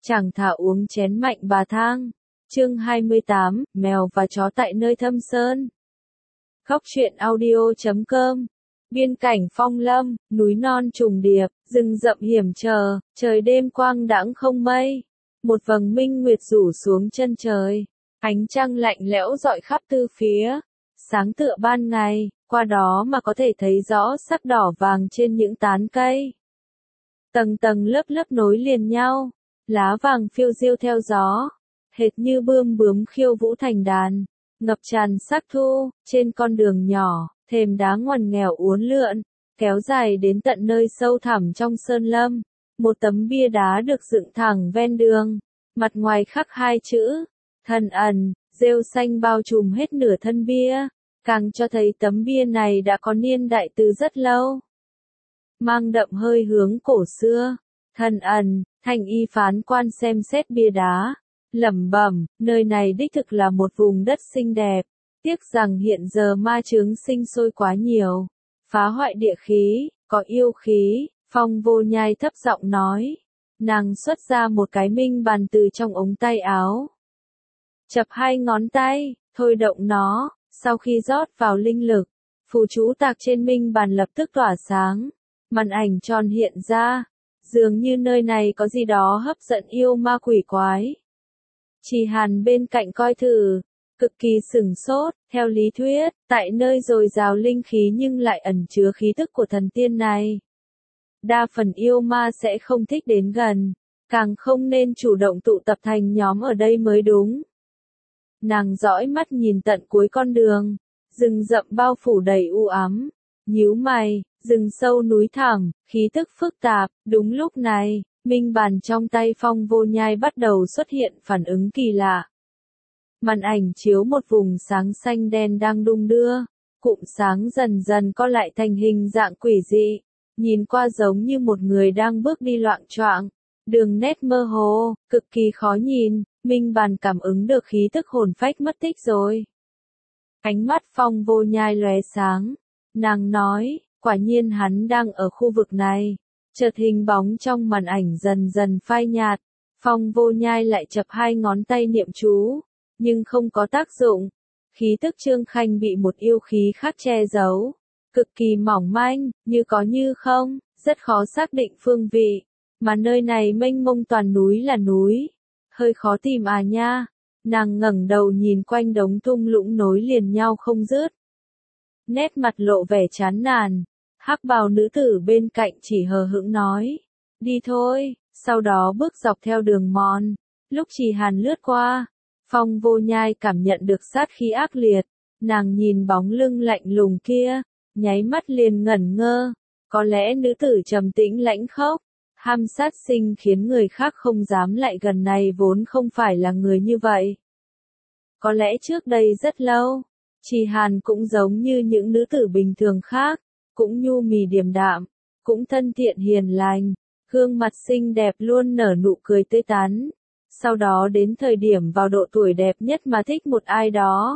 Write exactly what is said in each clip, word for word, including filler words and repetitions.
Chàng thả uống chén mạnh bà thang. Chương hai mươi tám, mèo và chó tại nơi thâm sơn. Khóc chuyện audio chấm com. Biên cảnh phong lâm, núi non trùng điệp, rừng rậm hiểm trở, trời đêm quang đãng không mây. Một vầng minh nguyệt rủ xuống chân trời, ánh trăng lạnh lẽo rọi khắp tư phía. Sáng tựa ban ngày, qua đó mà có thể thấy rõ sắc đỏ vàng trên những tán cây. Tầng tầng lớp lớp nối liền nhau, lá vàng phiêu diêu theo gió, hệt như bươm bướm khiêu vũ thành đàn, ngập tràn sắc thu. Trên con đường nhỏ, thềm đá ngoằn nghèo uốn lượn, kéo dài đến tận nơi sâu thẳm trong sơn lâm. Một tấm bia đá được dựng thẳng ven đường, mặt ngoài khắc hai chữ thần ẩn, rêu xanh bao trùm hết nửa thân bia, càng cho thấy tấm bia này đã có niên đại từ rất lâu. Mang đậm hơi hướng cổ xưa. Thần ẩn, Thanh y phán quan xem xét bia đá, lẩm bẩm, nơi này đích thực là một vùng đất xinh đẹp, tiếc rằng hiện giờ ma chướng sinh sôi quá nhiều, phá hoại địa khí, có yêu khí. Phong Vô Nhai thấp giọng nói, nàng xuất ra một cái minh bàn từ trong ống tay áo, chập hai ngón tay, thôi động nó. Sau khi rót vào linh lực, phù chú tạc trên minh bàn lập tức tỏa sáng, màn ảnh tròn hiện ra, dường như nơi này có gì đó hấp dẫn yêu ma quỷ quái. Chỉ Hàn bên cạnh coi thử, cực kỳ sửng sốt. Theo lý thuyết, tại nơi dồi dào linh khí nhưng lại ẩn chứa khí tức của thần tiên này, đa phần yêu ma sẽ không thích đến gần, càng không nên chủ động tụ tập thành nhóm ở đây mới đúng. Nàng dõi mắt nhìn tận cuối con đường, rừng rậm bao phủ đầy u ám, nhíu mày, rừng sâu núi thẳm, khí tức phức tạp. Đúng lúc này, minh bàn trong tay Phong Vô Nhai bắt đầu xuất hiện phản ứng kỳ lạ. Màn ảnh chiếu một vùng sáng xanh đen đang đung đưa, cụm sáng dần dần co lại thành hình dạng quỷ dị, nhìn qua giống như một người đang bước đi loạng choạng, đường nét mơ hồ, cực kỳ khó nhìn. Minh bàn cảm ứng được khí tức hồn phách mất tích rồi. Ánh mắt Phong Vô Nhai lóe sáng, nàng nói, quả nhiên hắn đang ở khu vực này. Chợt hình bóng trong màn ảnh dần dần phai nhạt, Phong Vô Nhai lại chập hai ngón tay niệm chú, nhưng không có tác dụng. Khí tức Trương Khanh bị một yêu khí khác che giấu, cực kỳ mỏng manh, như có như không, rất khó xác định phương vị, mà nơi này mênh mông toàn núi là núi, hơi khó tìm à nha. Nàng ngẩng đầu nhìn quanh đống thung lũng nối liền nhau không dứt, nét mặt lộ vẻ chán nản. Hắc bào nữ tử bên cạnh chỉ hờ hững nói, đi thôi, sau đó bước dọc theo đường mòn. Lúc Chỉ Hàn lướt qua, Phong Vô Nhai cảm nhận được sát khí ác liệt, nàng nhìn bóng lưng lạnh lùng kia, nháy mắt liền ngẩn ngơ. Có lẽ nữ tử trầm tĩnh lãnh khốc, ham sát sinh khiến người khác không dám lại gần này vốn không phải là người như vậy. Có lẽ trước đây rất lâu, Chỉ Hàn cũng giống như những nữ tử bình thường khác, cũng nhu mì điềm đạm, cũng thân thiện hiền lành, gương mặt xinh đẹp luôn nở nụ cười tươi tắn. Sau đó đến thời điểm vào độ tuổi đẹp nhất mà thích một ai đó,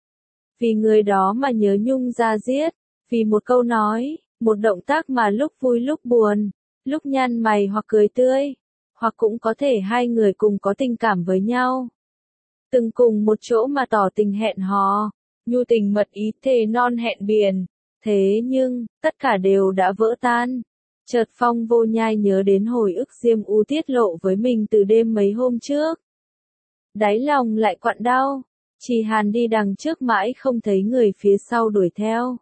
vì người đó mà nhớ nhung ra giết, vì một câu nói, một động tác mà lúc vui lúc buồn, lúc nhăn mày hoặc cười tươi, hoặc cũng có thể hai người cùng có tình cảm với nhau, từng cùng một chỗ mà tỏ tình hẹn hò, nhu tình mật ý thề non hẹn biển. Thế nhưng, tất cả đều đã vỡ tan. Chợt Phong Vô Nhai nhớ đến hồi ức Diêm U tiết lộ với mình từ đêm mấy hôm trước. Đáy lòng lại quặn đau. Chỉ Hàn đi đằng trước mãi không thấy người phía sau đuổi theo.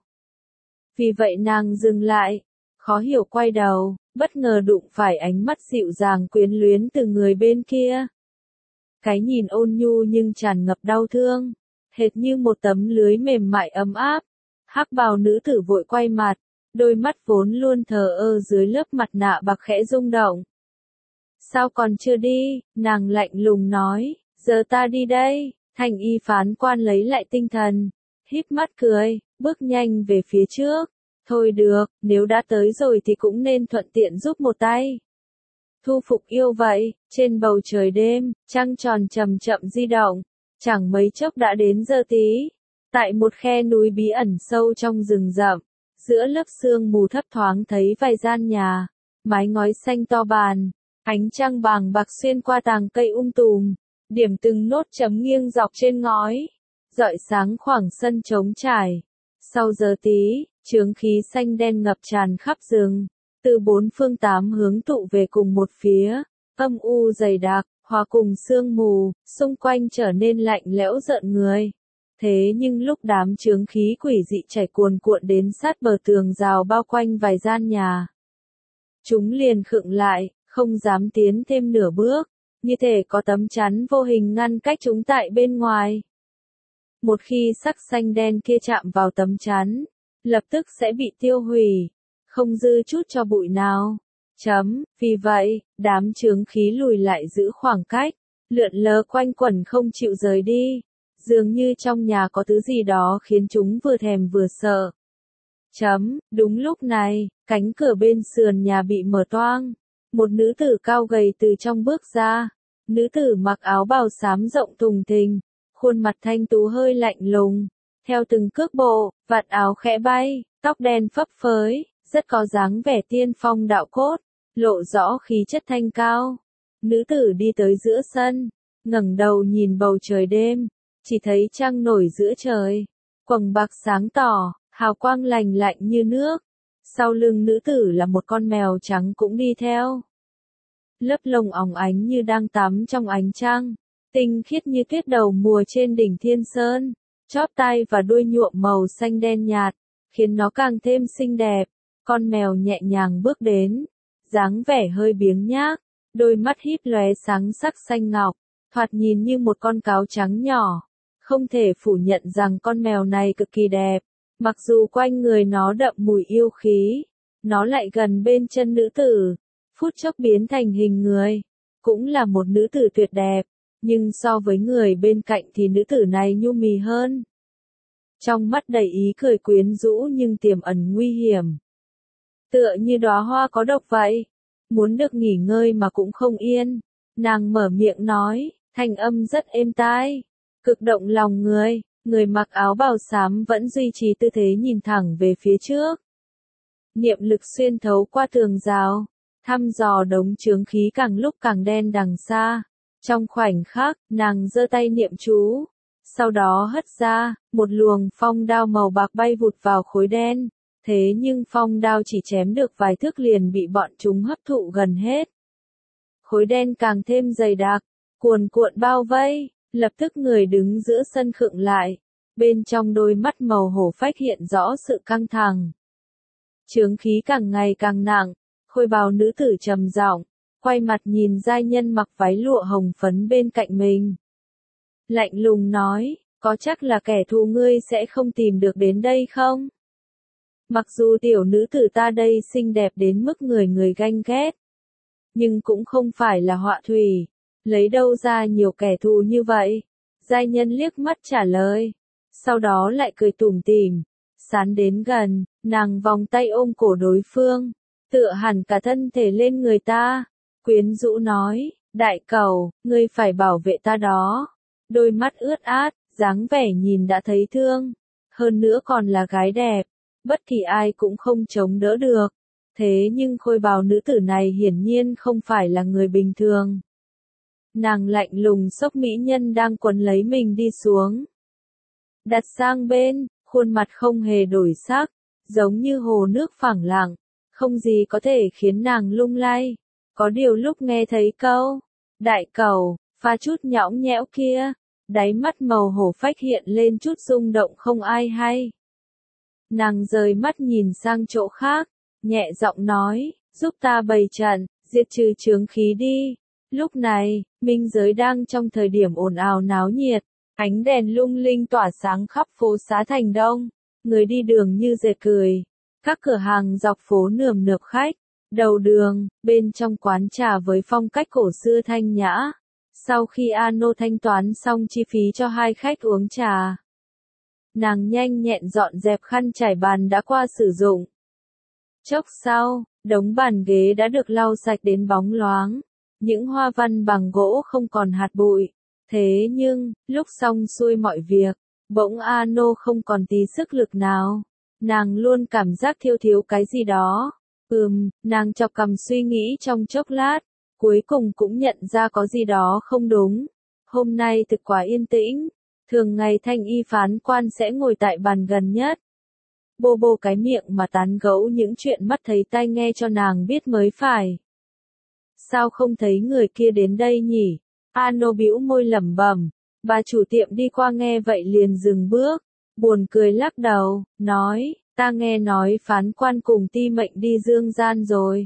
Vì vậy nàng dừng lại, khó hiểu quay đầu, bất ngờ đụng phải ánh mắt dịu dàng quyến luyến từ người bên kia. Cái nhìn ôn nhu nhưng tràn ngập đau thương, hệt như một tấm lưới mềm mại ấm áp. Hắc bào nữ tử vội quay mặt, đôi mắt vốn luôn thờ ơ dưới lớp mặt nạ bạc khẽ rung động. Sao còn chưa đi? Nàng lạnh lùng nói, giờ ta đi đây. Thanh y phán quan lấy lại tinh thần, híp mắt cười, bước nhanh về phía trước. Thôi được, nếu đã tới rồi thì cũng nên thuận tiện giúp một tay. Thu phục yêu vậy. Trên bầu trời đêm, trăng tròn chậm chậm di động, chẳng mấy chốc đã đến giờ tí. Tại một khe núi bí ẩn sâu trong rừng rậm, giữa lớp sương mù thấp thoáng thấy vài gian nhà, mái ngói xanh to bàn, Ánh trăng bàng bạc xuyên qua tàng cây um tùm, điểm từng nốt chấm nghiêng dọc trên ngói, rọi sáng khoảng sân trống trải. Sau giờ tí, chướng khí xanh đen ngập tràn khắp rừng, từ bốn phương tám hướng tụ về cùng một phía, âm u dày đặc, hòa cùng sương mù, xung quanh trở nên lạnh lẽo rợn người. Thế nhưng lúc đám chướng khí quỷ dị chảy cuồn cuộn đến sát bờ tường rào bao quanh vài gian nhà, chúng liền khựng lại, không dám tiến thêm nửa bước, như thể có tấm chắn vô hình ngăn cách chúng tại bên ngoài. Một khi sắc xanh đen kia chạm vào tấm chắn, lập tức sẽ bị tiêu hủy, không dư chút cho bụi nào. Chấm, vì vậy, đám chướng khí lùi lại giữ khoảng cách, lượn lờ quanh quẩn không chịu rời đi, dường như trong nhà có thứ gì đó khiến chúng vừa thèm vừa sợ. Chấm, đúng lúc này, cánh cửa bên sườn nhà bị mở toang, một nữ tử cao gầy từ trong bước ra, nữ tử mặc áo bào xám rộng thùng thình, khuôn mặt thanh tú hơi lạnh lùng, theo từng cước bộ, vạt áo khẽ bay, tóc đen phấp phới, rất có dáng vẻ tiên phong đạo cốt, lộ rõ khí chất thanh cao. Nữ tử đi tới giữa sân, ngẩng đầu nhìn bầu trời đêm, chỉ thấy trăng nổi giữa trời, quầng bạc sáng tỏ, hào quang lành lạnh như nước. Sau lưng nữ tử là một con mèo trắng cũng đi theo. Lớp lông óng ánh như đang tắm trong ánh trăng, tinh khiết như tuyết đầu mùa trên đỉnh Thiên Sơn, chóp tai và đuôi nhuộm màu xanh đen nhạt, khiến nó càng thêm xinh đẹp. Con mèo nhẹ nhàng bước đến, dáng vẻ hơi biếng nhác, đôi mắt híp lóe sáng sắc xanh ngọc, thoạt nhìn như một con cáo trắng nhỏ. Không thể phủ nhận rằng con mèo này cực kỳ đẹp, mặc dù quanh người nó đậm mùi yêu khí, nó lại gần bên chân nữ tử, phút chốc biến thành hình người, cũng là một nữ tử tuyệt đẹp, nhưng so với người bên cạnh thì nữ tử này nhu mì hơn. Trong mắt đầy ý cười quyến rũ nhưng tiềm ẩn nguy hiểm. Tựa như đóa hoa có độc vậy, muốn được nghỉ ngơi mà cũng không yên, nàng mở miệng nói, thanh âm rất êm tai, cực động lòng người. Người mặc áo bào xám vẫn duy trì tư thế nhìn thẳng về phía trước. Niệm lực xuyên thấu qua tường rào, thăm dò đống chướng khí càng lúc càng đen đằng xa. Trong khoảnh khắc, nàng giơ tay niệm chú, sau đó hất ra, một luồng phong đao màu bạc bay vụt vào khối đen. Thế nhưng phong đao chỉ chém được vài thước liền bị bọn chúng hấp thụ gần hết. Khối đen càng thêm dày đặc, cuồn cuộn bao vây. Lập tức người đứng giữa sân khựng lại, bên trong đôi mắt màu hổ phách hiện rõ sự căng thẳng. Chướng khí càng ngày càng nặng, khôi bào nữ tử trầm giọng, quay mặt nhìn giai nhân mặc váy lụa hồng phấn bên cạnh mình. Lạnh lùng nói, có chắc là kẻ thù ngươi sẽ không tìm được đến đây không? Mặc dù tiểu nữ tử ta đây xinh đẹp đến mức người người ganh ghét, nhưng cũng không phải là họa thủy. Lấy đâu ra nhiều kẻ thù như vậy? Giai nhân liếc mắt trả lời. Sau đó lại cười tủm tỉm. Sán đến gần, nàng vòng tay ôm cổ đối phương. Tựa hẳn cả thân thể lên người ta. Quyến rũ nói, đại cầu, ngươi phải bảo vệ ta đó. Đôi mắt ướt át, dáng vẻ nhìn đã thấy thương. Hơn nữa còn là gái đẹp. Bất kỳ ai cũng không chống đỡ được. Thế nhưng khôi bào nữ tử này hiển nhiên không phải là người bình thường. Nàng lạnh lùng xốc mỹ nhân đang quấn lấy mình đi xuống. Đặt sang bên, khuôn mặt không hề đổi sắc, giống như hồ nước phẳng lặng, không gì có thể khiến nàng lung lay. Có điều lúc nghe thấy câu, đại cầu, pha chút nhõng nhẽo kia, đáy mắt màu hổ phách hiện lên chút rung động không ai hay. Nàng rời mắt nhìn sang chỗ khác, nhẹ giọng nói, giúp ta bày trận, diệt trừ chướng khí đi. Lúc này, minh giới đang trong thời điểm ồn ào náo nhiệt, ánh đèn lung linh tỏa sáng khắp phố xá thành đông, người đi đường như dệt cười, các cửa hàng dọc phố nườm nượp khách, đầu đường, bên trong quán trà với phong cách cổ xưa thanh nhã. Sau khi Ano thanh toán xong chi phí cho hai khách uống trà, nàng nhanh nhẹn dọn dẹp khăn trải bàn đã qua sử dụng. Chốc sau, đống bàn ghế đã được lau sạch đến bóng loáng. Những hoa văn bằng gỗ không còn hạt bụi. Thế nhưng, lúc xong xuôi mọi việc, bỗng Ano không còn tí sức lực nào. Nàng luôn cảm giác thiếu thiếu cái gì đó. Ừm, nàng chọc cằm suy nghĩ trong chốc lát. cuối cùng cũng nhận ra có gì đó không đúng. Hôm nay thực quá yên tĩnh, thường ngày thanh y phán quan sẽ ngồi tại bàn gần nhất. Bô bô cái miệng mà tán gẫu những chuyện mắt thấy tai nghe cho nàng biết mới phải. Sao không thấy người kia đến đây nhỉ? Ano bĩu môi lẩm bẩm. Bà chủ tiệm đi qua nghe vậy liền dừng bước, buồn cười lắc đầu, nói, ta nghe nói phán quan cùng ti mệnh đi dương gian rồi.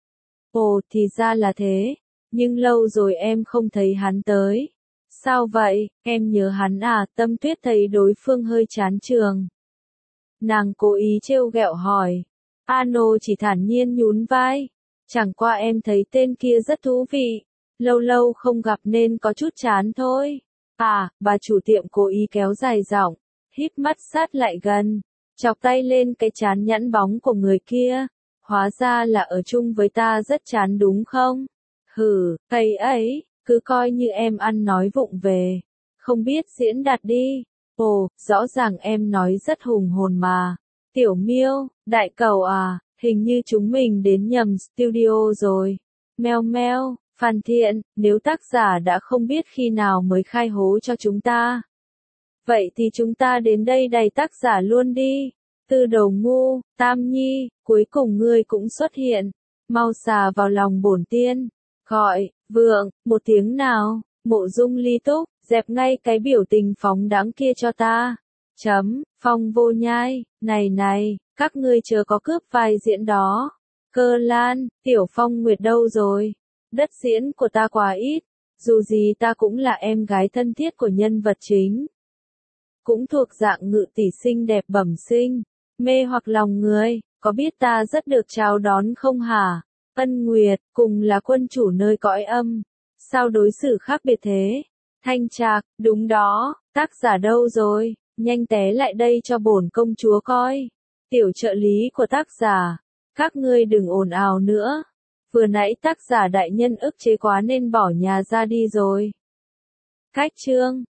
Ồ, thì ra là thế, nhưng lâu rồi em không thấy hắn tới. Sao vậy, em nhớ hắn à? Tâm Tuyết thấy đối phương hơi chán trường. Nàng cố ý trêu ghẹo hỏi. Ano chỉ thản nhiên nhún vai. Chẳng qua em thấy tên kia rất thú vị. Lâu lâu không gặp nên có chút chán thôi. À, bà chủ tiệm cố ý kéo dài giọng, híp mắt sát lại gần, chọc tay lên cái trán nhẵn bóng của người kia. Hóa ra là ở chung với ta rất chán đúng không? Hừ, cây ấy, cứ coi như em ăn nói vụng về. Không biết diễn đạt đi. Ồ, rõ ràng em nói rất hùng hồn mà. Tiểu Miêu, đại cầu à, hình như chúng mình đến nhầm studio rồi. Meo meo. Phan Thiện, nếu tác giả đã không biết khi nào mới khai hố cho chúng ta. Vậy thì chúng ta đến đây đầy tác giả luôn đi. Từ đầu ngu, Tam Nhi, cuối cùng ngươi cũng xuất hiện. Mau xà vào lòng bổn tiên. Gọi, vượng, một tiếng nào, Mộ Dung Ly Túc, dẹp ngay cái biểu tình phóng đáng kia cho ta. Chấm, Phong Vô Nhai, này này, các ngươi chờ có cướp vai diễn đó. Cơ Lan, Tiểu Phong Nguyệt đâu rồi? Đất diễn của ta quá ít, dù gì ta cũng là em gái thân thiết của nhân vật chính. Cũng thuộc dạng ngự tỷ xinh đẹp bẩm sinh, mê hoặc lòng người, có biết ta rất được chào đón không hả? Ân Nguyệt, cùng là quân chủ nơi cõi âm, sao đối xử khác biệt thế? Thanh Trạc, đúng đó, tác giả đâu rồi, nhanh té lại đây cho bổn công chúa coi. Tiểu trợ lý của tác giả, các ngươi đừng ồn ào nữa. Vừa nãy tác giả đại nhân ức chế quá nên bỏ nhà ra đi rồi. Cách chương